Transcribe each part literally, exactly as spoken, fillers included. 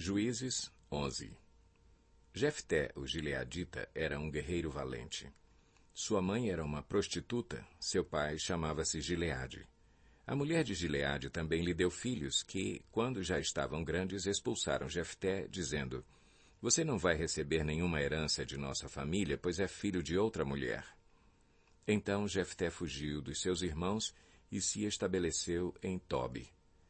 Juízes onze. Jefté, o gileadita, era um guerreiro valente. Sua mãe era uma prostituta, seu pai chamava-se Gileade. A mulher de Gileade também lhe deu filhos que, quando já estavam grandes, expulsaram Jefté, dizendo: Você não vai receber nenhuma herança de nossa família, pois é filho de outra mulher. Então Jefté fugiu dos seus irmãos e se estabeleceu em Tobi.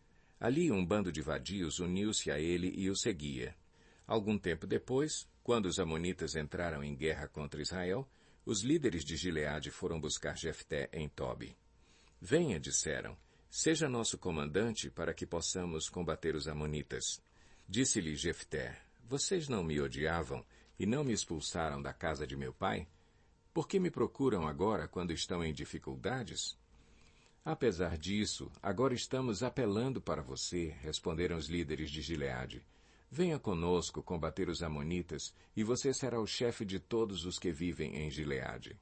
Ali um bando de vadios uniu-se a ele e o seguia. Algum tempo depois, quando os amonitas entraram em guerra contra Israel, os líderes de Gileade foram buscar Jefté em Tobi. Venha, disseram, seja nosso comandante para que possamos combater os amonitas. Disse-lhe Jefté: Vocês não me odiavam e não me expulsaram da casa de meu pai? Por que me procuram agora quando estão em dificuldades? Apesar disso, agora estamos apelando para você, responderam os líderes de Gileade. Venha conosco combater os amonitas, e você será o chefe de todos os que vivem em Gileade.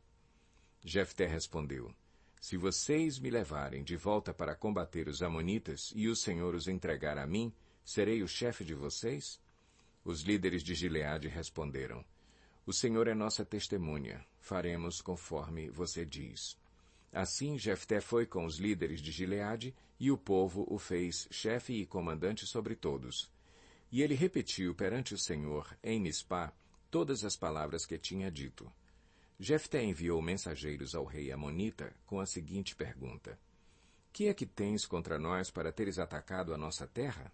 Jefté respondeu: Se vocês me levarem de volta para combater os amonitas, e o Senhor os entregar a mim, serei o chefe de vocês? Os líderes de Gileade responderam: O Senhor é nossa testemunha, faremos conforme você diz. Assim Jefté foi com os líderes de Gileade, e o povo o fez chefe e comandante sobre todos. E ele repetiu perante o Senhor, em Mispá, todas as palavras que tinha dito. Jefté enviou mensageiros ao rei Amonita com a seguinte pergunta: Que é que tens contra nós para teres atacado a nossa terra?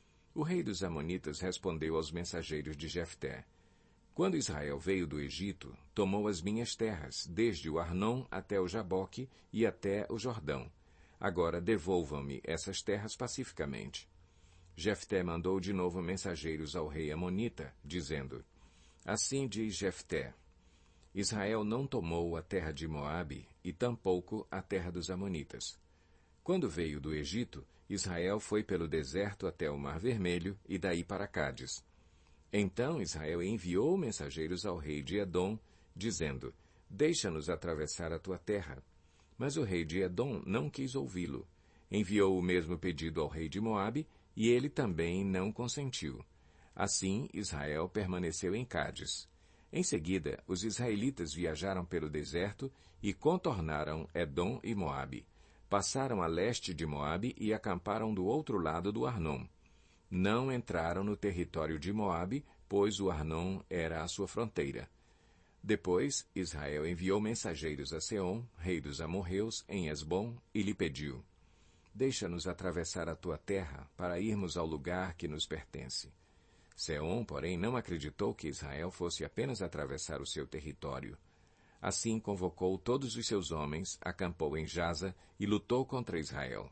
O rei dos Amonitas respondeu aos mensageiros de Jefté: Quando Israel veio do Egito, tomou as minhas terras, desde o Arnon até o Jaboque e até o Jordão. Agora devolvam-me essas terras pacificamente. Jefté mandou de novo mensageiros ao rei Amonita, dizendo: Assim diz Jefté: Israel não tomou a terra de Moabe e tampouco a terra dos Amonitas. Quando veio do Egito, Israel foi pelo deserto até o Mar Vermelho e daí para Cádiz. Então Israel enviou mensageiros ao rei de Edom, dizendo: Deixa-nos atravessar a tua terra. Mas o rei de Edom não quis ouvi-lo. Enviou o mesmo pedido ao rei de Moabe, e ele também não consentiu. Assim, Israel permaneceu em Cádiz. Em seguida, os israelitas viajaram pelo deserto e contornaram Edom e Moabe. Passaram a leste de Moabe e acamparam do outro lado do Arnon. Não entraram no território de Moabe, pois o Arnon era a sua fronteira. Depois, Israel enviou mensageiros a Seom, rei dos amorreus, em Esbom, e lhe pediu: Deixa-nos atravessar a tua terra, para irmos ao lugar que nos pertence. Seom, porém, não acreditou que Israel fosse apenas atravessar o seu território. Assim convocou todos os seus homens, acampou em Jaza e lutou contra Israel.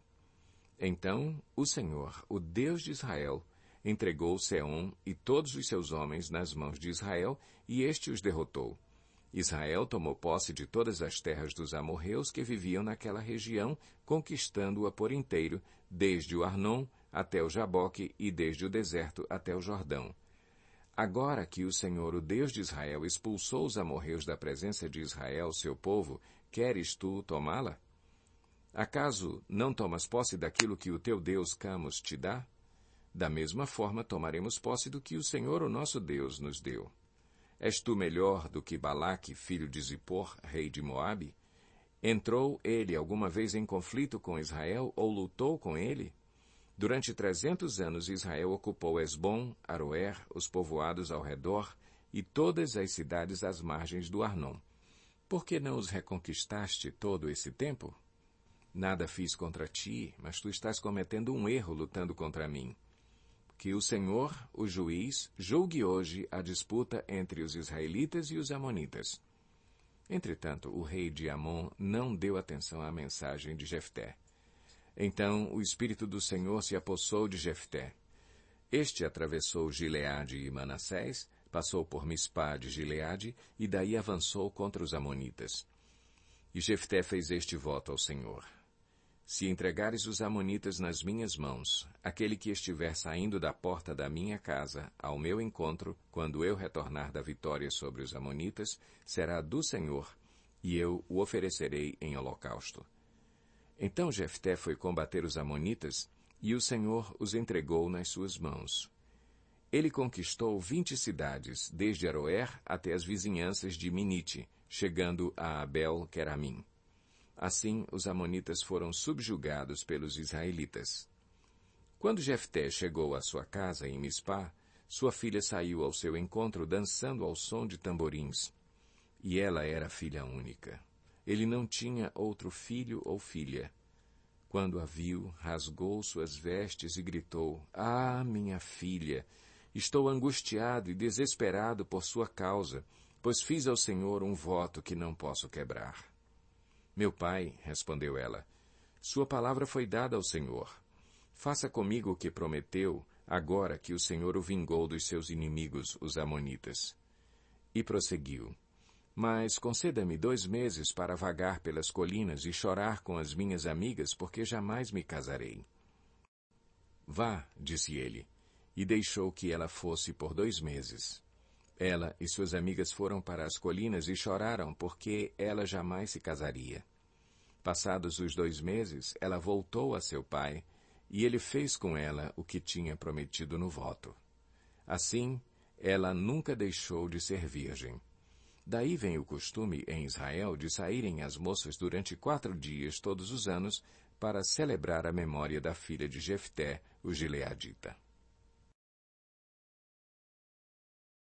Então, o Senhor, o Deus de Israel, entregou Seom e todos os seus homens nas mãos de Israel, e este os derrotou. Israel tomou posse de todas as terras dos amorreus que viviam naquela região, conquistando-a por inteiro, desde o Arnon até o Jaboque e desde o deserto até o Jordão. Agora que o Senhor, o Deus de Israel, expulsou os amorreus da presença de Israel, seu povo, queres tu tomá-la? Acaso não tomas posse daquilo que o teu Deus Camos te dá? Da mesma forma tomaremos posse do que o Senhor, o nosso Deus, nos deu. És tu melhor do que Balaque, filho de Zippor, rei de Moabe? Entrou ele alguma vez em conflito com Israel ou lutou com ele? Durante trezentos anos Israel ocupou Esbom, Aroer, os povoados ao redor e todas as cidades às margens do Arnon. Por que não os reconquistaste todo esse tempo? Nada fiz contra ti, mas tu estás cometendo um erro lutando contra mim. Que o Senhor, o juiz, julgue hoje a disputa entre os israelitas e os amonitas. Entretanto, o rei de Amon não deu atenção à mensagem de Jefté. Então o Espírito do Senhor se apossou de Jefté. Este atravessou Gileade e Manassés, passou por Mispá de Gileade e daí avançou contra os amonitas. E Jefté fez este voto ao Senhor: Se entregares os amonitas nas minhas mãos, aquele que estiver saindo da porta da minha casa ao meu encontro, quando eu retornar da vitória sobre os amonitas, será do Senhor, e eu o oferecerei em holocausto. Então Jefté foi combater os amonitas, e o Senhor os entregou nas suas mãos. Ele conquistou vinte cidades, desde Aroer até as vizinhanças de Minite, chegando a Abel-Queramim. Assim, os amonitas foram subjugados pelos israelitas. Quando Jefté chegou à sua casa em Mispá, sua filha saiu ao seu encontro dançando ao som de tamborins. E ela era filha única. Ele não tinha outro filho ou filha. Quando a viu, rasgou suas vestes e gritou: "Ah, minha filha! Estou angustiado e desesperado por sua causa, pois fiz ao Senhor um voto que não posso quebrar." "Meu pai", respondeu ela, "sua palavra foi dada ao Senhor. Faça comigo o que prometeu, agora que o Senhor o vingou dos seus inimigos, os amonitas." E prosseguiu: "Mas conceda-me dois meses para vagar pelas colinas e chorar com as minhas amigas, porque jamais me casarei." "Vá", disse ele, e deixou que ela fosse por dois meses. Ela e suas amigas foram para as colinas e choraram, porque ela jamais se casaria. Passados os dois meses, ela voltou a seu pai, e ele fez com ela o que tinha prometido no voto. Assim, ela nunca deixou de ser virgem. Daí vem o costume em Israel de saírem as moças durante quatro dias todos os anos para celebrar a memória da filha de Jefté, o gileadita.